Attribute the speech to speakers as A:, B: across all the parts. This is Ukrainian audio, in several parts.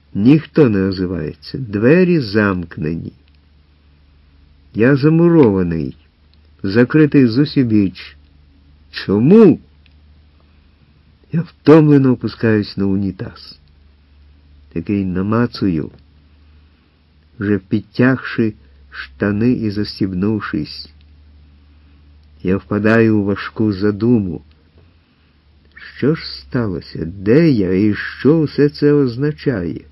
A: Ніхто не озивається, двері замкнені. Я замурований, закритий зусібіч. Чому? Я втомлено опускаюсь на унітаз, який намацую, вже підтягши штани і застібнувшись. Я впадаю у важку задуму. Що ж сталося? Де я і що все це означає?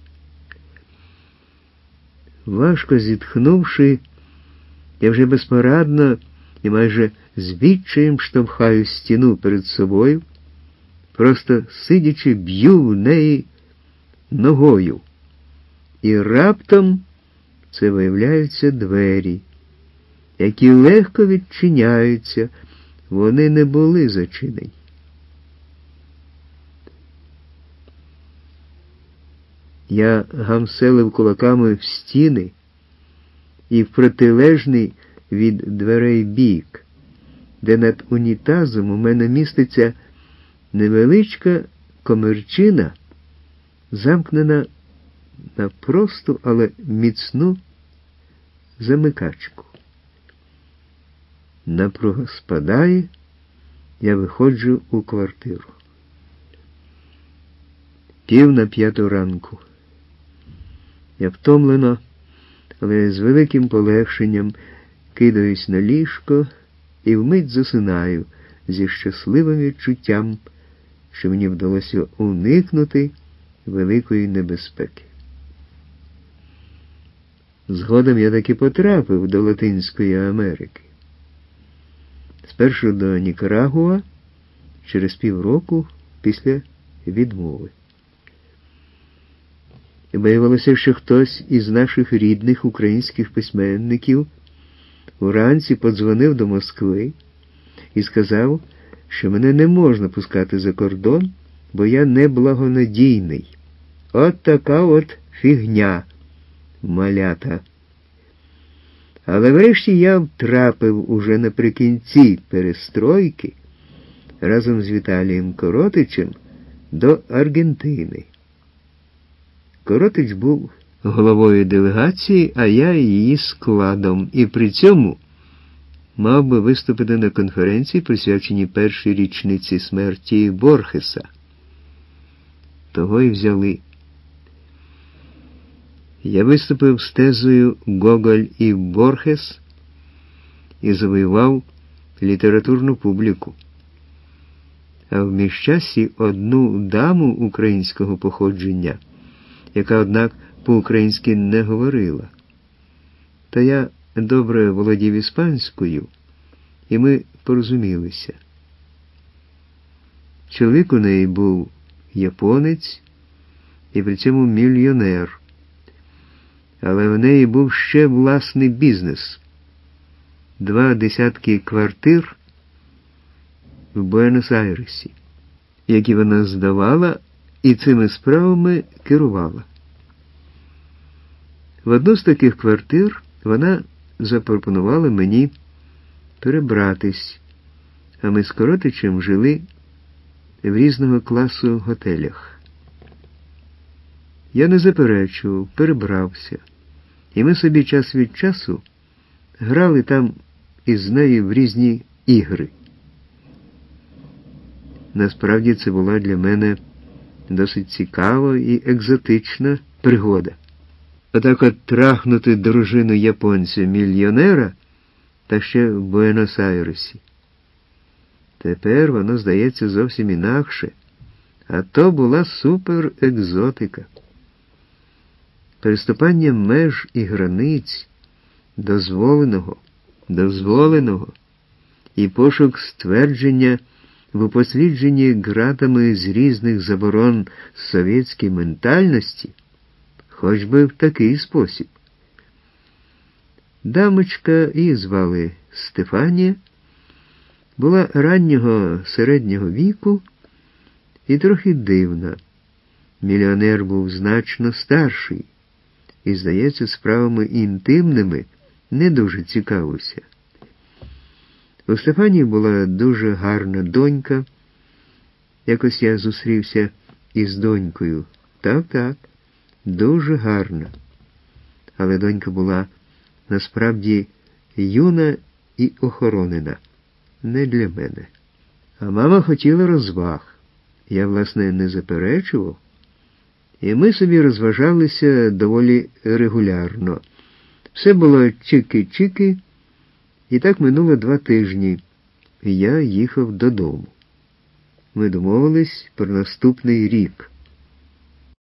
A: Важко зітхнувши, я вже безпорадно і майже з відчаєм штовхаю стіну перед собою, просто сидячи б'ю в неї ногою. І раптом це виявляються двері, які легко відчиняються, вони не були зачинені. Я гамселив кулаками в стіни і в протилежний від дверей бік, де над унітазом у мене міститься невеличка комірчина, замкнена на просту, але міцну замикачку. Напруга спадає, я виходжу у квартиру. 4:45 ранку. Я втомлено, але з великим полегшенням кидаюсь на ліжко і вмить засинаю зі щасливим відчуттям, що мені вдалося уникнути великої небезпеки. Згодом я таки потрапив до Латинської Америки. Спершу до Нікарагуа, через півроку після відмови. Виявилося, що хтось із наших рідних українських письменників уранці подзвонив до Москви і сказав, що мене не можна пускати за кордон, бо я неблагонадійний. От така от фігня, малята. Але врешті я втрапив уже наприкінці перестройки разом з Віталієм Коротичем до Аргентини. Коротич був головою делегації, а я її складом, і при цьому мав би виступити на конференції, присвяченій першій річниці смерті Борхеса. Того й взяли. Я виступив з тезою «Гоголь і Борхес» і завоював літературну публіку. А в міжчасі одну даму українського походження, яка, однак, по-українськи не говорила. Та я добре володів іспанською, і ми порозумілися. Чоловік у неї був японець і при цьому мільйонер. Але в неї був ще власний бізнес. 20 квартир в Буенос-Айресі, які вона здавала і цими справами керувала. В одну з таких квартир вона запропонувала мені перебратись, а ми з Коротичем жили в різного класу готелях. Я не заперечував, перебрався, і ми собі час від часу грали там із нею в різні ігри. Насправді це була для мене досить цікава і екзотична пригода. Отак от трахнути дружину японця-мільйонера, та ще в Буенос-Айресі. Тепер воно здається зовсім інакше, а то була суперекзотика. Переступання меж і границь дозволеного і пошук ствердження в упослідженні ґратами з різних заборон совєтської ментальності, хоч би в такий спосіб. Дамочка, її звали Стефанія, була раннього середнього віку і трохи дивна. Мільйонер був значно старший і, здається, справами інтимними не дуже цікавився. У Стефанії була дуже гарна донька. Якось я зустрівся із донькою. Так, дуже гарна. Але донька була насправді юна і охоронена. Не для мене. А мама хотіла розваг. Я, власне, не заперечував. І ми собі розважалися доволі регулярно. Все було чики-чики, і так минуло 2 тижні. І я їхав додому. Ми домовились про наступний рік.